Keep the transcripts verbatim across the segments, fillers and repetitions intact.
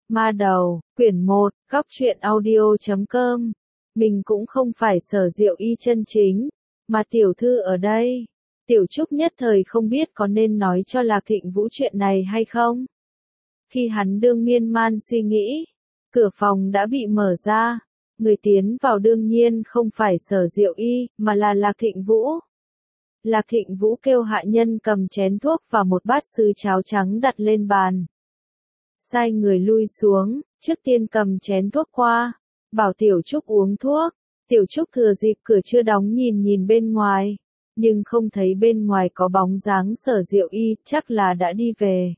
Ma đầu, quyển một, góc truyện audio chấm com. Mình cũng không phải Sở Diệu Y chân chính, mà tiểu thư ở đây. Tiểu Trúc nhất thời không biết có nên nói cho Lạc Thịnh Vũ chuyện này hay không. Khi hắn đương miên man suy nghĩ, cửa phòng đã bị mở ra. Người tiến vào đương nhiên không phải Sở Diệu Y, mà là Lạc Thịnh Vũ. Lạc Thịnh Vũ kêu hạ nhân cầm chén thuốc và một bát sứ cháo trắng đặt lên bàn. Sai người lui xuống, trước tiên cầm chén thuốc qua, bảo Tiểu Trúc uống thuốc. Tiểu Trúc thừa dịp cửa chưa đóng nhìn nhìn bên ngoài, nhưng không thấy bên ngoài có bóng dáng Sở Diệu Y, chắc là đã đi về.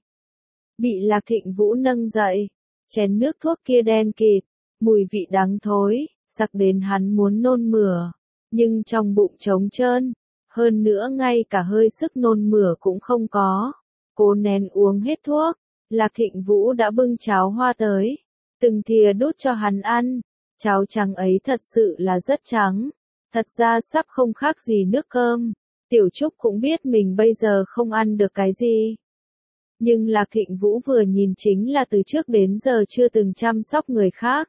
Bị Lạc Thịnh Vũ nâng dậy, chén nước thuốc kia đen kịt, mùi vị đắng thối, sặc đến hắn muốn nôn mửa, nhưng trong bụng trống trơn, hơn nữa ngay cả hơi sức nôn mửa cũng không có. Cố nén uống hết thuốc, Lạc Thịnh Vũ đã bưng cháo hoa tới, từng thìa đút cho hắn ăn. Cháo trắng ấy thật sự là rất trắng, thật ra sắp không khác gì nước cơm. Tiểu Trúc cũng biết mình bây giờ không ăn được cái gì. Nhưng Lạc Thịnh Vũ vừa nhìn chính là từ trước đến giờ chưa từng chăm sóc người khác.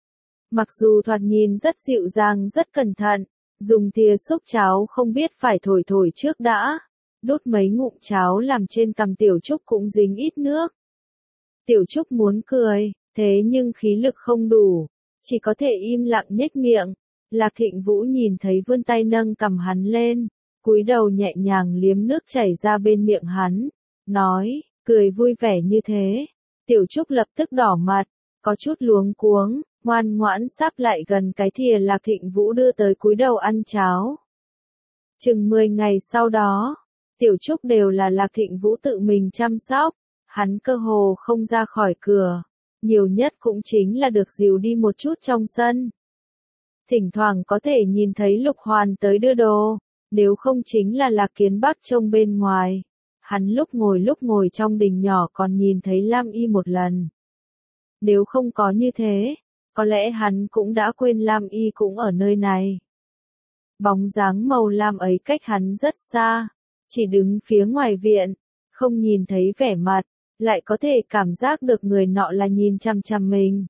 Mặc dù thoạt nhìn rất dịu dàng rất cẩn thận, dùng thìa xúc cháo không biết phải thổi thổi trước đã. Đút mấy ngụm cháo làm trên cằm Tiểu Trúc cũng dính ít nước. Tiểu Trúc muốn cười, thế nhưng khí lực không đủ, chỉ có thể im lặng nhếch miệng. Lạc Thịnh Vũ nhìn thấy vươn tay nâng cằm hắn lên, cúi đầu nhẹ nhàng liếm nước chảy ra bên miệng hắn, nói, cười vui vẻ như thế. Tiểu Trúc lập tức đỏ mặt, có chút luống cuống, ngoan ngoãn sáp lại gần cái thìa Lạc Thịnh Vũ đưa tới cúi đầu ăn cháo. Chừng mười ngày sau đó, Tiểu Trúc đều là Lạc Thịnh Vũ tự mình chăm sóc, hắn cơ hồ không ra khỏi cửa, nhiều nhất cũng chính là được dìu đi một chút trong sân. Thỉnh thoảng có thể nhìn thấy Lục Hoàn tới đưa đồ, nếu không chính là Lạc Kiến Bắc trông bên ngoài. Hắn lúc ngồi lúc ngồi trong đình nhỏ còn nhìn thấy Lam Y một lần. Nếu không có như thế, có lẽ hắn cũng đã quên Lam Y cũng ở nơi này. Bóng dáng màu lam ấy cách hắn rất xa, chỉ đứng phía ngoài viện, không nhìn thấy vẻ mặt, lại có thể cảm giác được người nọ là nhìn chằm chằm mình.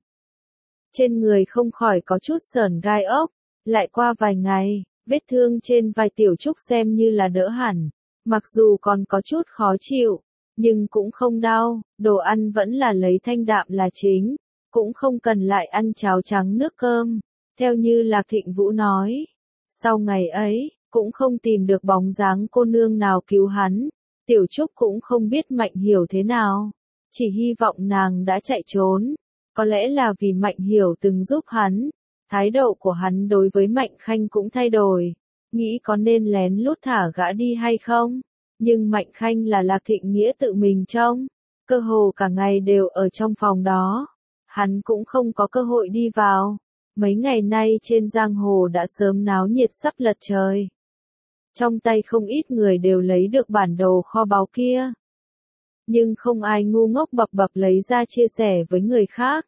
Trên người không khỏi có chút sởn gai ốc, lại qua vài ngày, vết thương trên vai Tiểu Trúc xem như là đỡ hẳn, mặc dù còn có chút khó chịu, nhưng cũng không đau, đồ ăn vẫn là lấy thanh đạm là chính, cũng không cần lại ăn cháo trắng nước cơm, theo như Lạc Thịnh Vũ nói. Sau ngày ấy, cũng không tìm được bóng dáng cô nương nào cứu hắn, Tiểu Trúc cũng không biết Mạnh Hiểu thế nào, chỉ hy vọng nàng đã chạy trốn. Có lẽ là vì Mạnh Hiểu từng giúp hắn, thái độ của hắn đối với Mạnh Khanh cũng thay đổi, nghĩ có nên lén lút thả gã đi hay không, nhưng Mạnh Khanh là Lạc Thịnh Nghĩa tự mình trông, cơ hồ cả ngày đều ở trong phòng đó, hắn cũng không có cơ hội đi vào. Mấy ngày nay trên giang hồ đã sớm náo nhiệt sắp lật trời. Trong tay không ít người đều lấy được bản đồ kho báu kia. Nhưng không ai ngu ngốc bập bập lấy ra chia sẻ với người khác.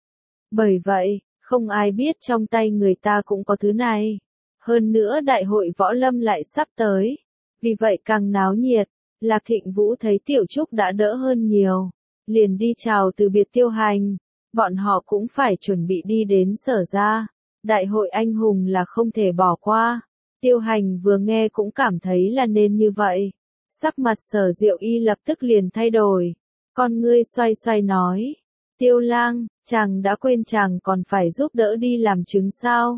Bởi vậy, không ai biết trong tay người ta cũng có thứ này. Hơn nữa đại hội võ lâm lại sắp tới. Vì vậy càng náo nhiệt, Lạc Thịnh Vũ thấy Tiểu Trúc đã đỡ hơn nhiều. Liền đi chào từ biệt Tiêu Hành. Bọn họ cũng phải chuẩn bị đi đến Sở gia. Đại hội anh hùng là không thể bỏ qua. Tiêu Hành vừa nghe cũng cảm thấy là nên như vậy. Sắc mặt Sở Diệu Y lập tức liền thay đổi. Con ngươi xoay xoay nói. Tiêu lang, chàng đã quên chàng còn phải giúp đỡ đi làm chứng sao?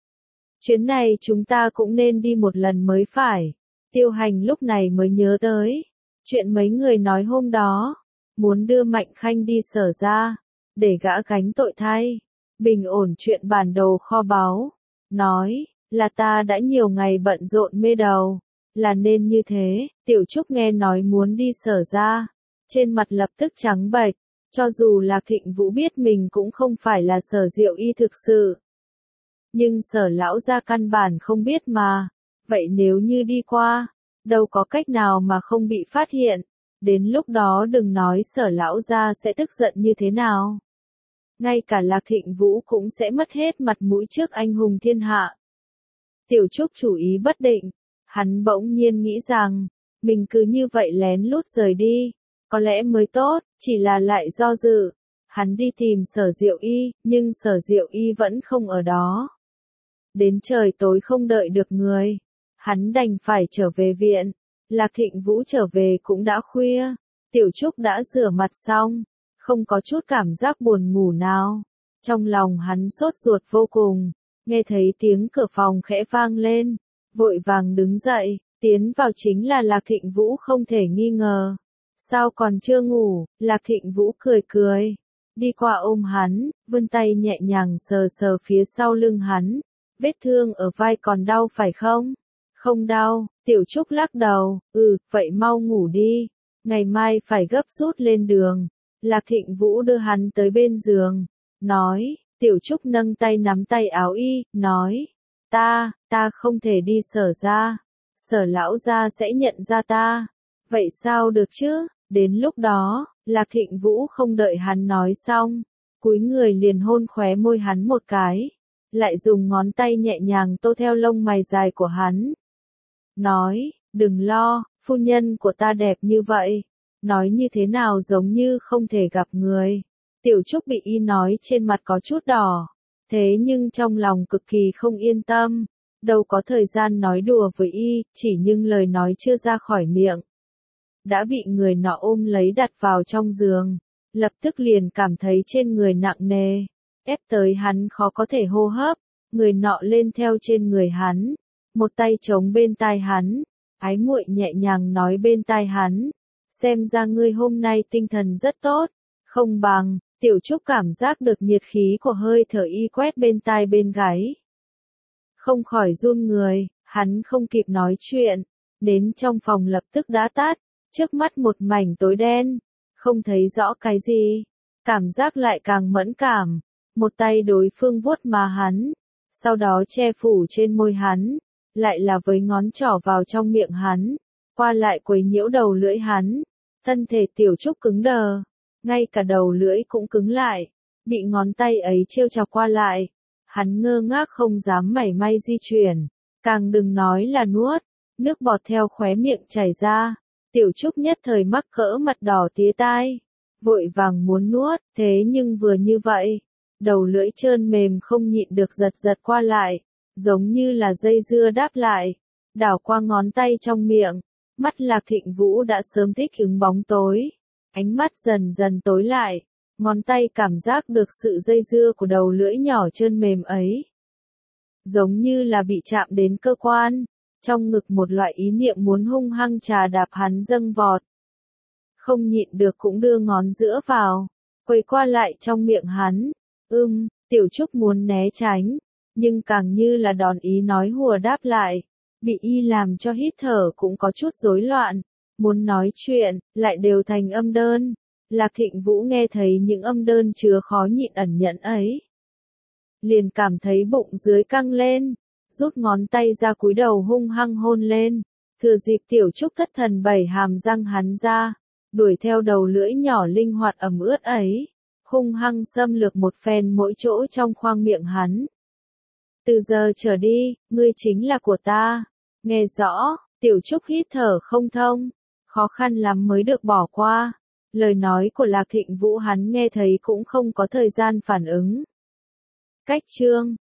Chuyến này chúng ta cũng nên đi một lần mới phải. Tiêu Hành lúc này mới nhớ tới. Chuyện mấy người nói hôm đó. Muốn đưa Mạnh Khanh đi Sở gia, để gã gánh tội thay. Bình ổn chuyện bản đồ kho báu. Nói, là ta đã nhiều ngày bận rộn mê đầu. Là nên như thế. Tiểu Trúc nghe nói muốn đi Sở gia, trên mặt lập tức trắng bệch. Cho dù Lạc Thịnh Vũ biết mình cũng không phải là Sở Diệu Y thực sự. Nhưng Sở lão gia căn bản không biết mà. Vậy nếu như đi qua, đâu có cách nào mà không bị phát hiện. Đến lúc đó đừng nói Sở lão gia sẽ tức giận như thế nào. Ngay cả Lạc Thịnh Vũ cũng sẽ mất hết mặt mũi trước anh hùng thiên hạ. Tiểu Trúc chủ ý bất định. Hắn bỗng nhiên nghĩ rằng, mình cứ như vậy lén lút rời đi, có lẽ mới tốt, chỉ là lại do dự. Hắn đi tìm Sở Diệu Y, nhưng Sở Diệu Y vẫn không ở đó. Đến trời tối không đợi được người, hắn đành phải trở về viện. Lạc Thịnh Vũ trở về cũng đã khuya, Tiểu Trúc đã rửa mặt xong, không có chút cảm giác buồn ngủ nào. Trong lòng hắn sốt ruột vô cùng, nghe thấy tiếng cửa phòng khẽ vang lên, vội vàng đứng dậy, tiến vào chính là Lạc Thịnh Vũ không thể nghi ngờ. Sao còn chưa ngủ? Lạc Thịnh Vũ cười cười, đi qua ôm hắn, vươn tay nhẹ nhàng sờ sờ phía sau lưng hắn. Vết thương ở vai còn đau phải không? Không đau, Tiểu Trúc lắc đầu, ừ, vậy mau ngủ đi, ngày mai phải gấp rút lên đường. Lạc Thịnh Vũ đưa hắn tới bên giường, nói, Tiểu Trúc nâng tay nắm tay áo y, nói, ta, ta không thể đi Sở gia, Sở lão gia sẽ nhận ra ta. Vậy sao được chứ? Đến lúc đó, Lạc Thịnh Vũ không đợi hắn nói xong, cúi người liền hôn khóe môi hắn một cái, lại dùng ngón tay nhẹ nhàng tô theo lông mày dài của hắn. Nói, đừng lo, phu nhân của ta đẹp như vậy, nói như thế nào giống như không thể gặp người. Tiểu Trúc bị y nói trên mặt có chút đỏ, thế nhưng trong lòng cực kỳ không yên tâm, đâu có thời gian nói đùa với y, chỉ nhưng lời nói chưa ra khỏi miệng. Đã bị người nọ ôm lấy đặt vào trong giường, lập tức liền cảm thấy trên người nặng nề, ép tới hắn khó có thể hô hấp, người nọ lên theo trên người hắn, một tay chống bên tai hắn, ái muội nhẹ nhàng nói bên tai hắn, xem ra ngươi hôm nay tinh thần rất tốt, không bằng. Tiểu Trúc cảm giác được nhiệt khí của hơi thở y quét bên tai bên gáy, không khỏi run người, hắn không kịp nói chuyện, đến trong phòng lập tức đã tắt, trước mắt một mảnh tối đen, không thấy rõ cái gì, cảm giác lại càng mẫn cảm, một tay đối phương vuốt má hắn, sau đó che phủ trên môi hắn, lại là với ngón trỏ vào trong miệng hắn, qua lại quấy nhiễu đầu lưỡi hắn, thân thể Tiểu Trúc cứng đờ, ngay cả đầu lưỡi cũng cứng lại, bị ngón tay ấy trêu chọc qua lại, hắn ngơ ngác không dám mảy may di chuyển, càng đừng nói là nuốt, nước bọt theo khóe miệng chảy ra, Tiểu Trúc nhất thời mắc cỡ mặt đỏ tía tai, vội vàng muốn nuốt, thế nhưng vừa như vậy, đầu lưỡi trơn mềm không nhịn được giật giật qua lại, giống như là dây dưa đáp lại, đảo qua ngón tay trong miệng, mắt Lạc Thịnh Vũ đã sớm thích ứng bóng tối, ánh mắt dần dần tối lại, ngón tay cảm giác được sự dây dưa của đầu lưỡi nhỏ trơn mềm ấy, giống như là bị chạm đến cơ quan, trong ngực một loại ý niệm muốn hung hăng trà đạp hắn dâng vọt. Không nhịn được cũng đưa ngón giữa vào, quay qua lại trong miệng hắn, ưm, Tiểu Trúc muốn né tránh, nhưng càng như là đòn ý nói hùa đáp lại, bị y làm cho hít thở cũng có chút rối loạn, muốn nói chuyện, lại đều thành âm đơn. Lạc Thịnh Vũ nghe thấy những âm đơn chứa khó nhịn ẩn nhẫn ấy, liền cảm thấy bụng dưới căng lên, rút ngón tay ra cúi đầu hung hăng hôn lên, thừa dịp Tiểu Trúc thất thần bảy hàm răng hắn ra, đuổi theo đầu lưỡi nhỏ linh hoạt ẩm ướt ấy, hung hăng xâm lược một phen mỗi chỗ trong khoang miệng hắn. Từ giờ trở đi, ngươi chính là của ta. Nghe rõ, Tiểu Trúc hít thở không thông, khó khăn lắm mới được bỏ qua. Lời nói của Lạc Thịnh Vũ hắn nghe thấy cũng không có thời gian phản ứng. Cách chương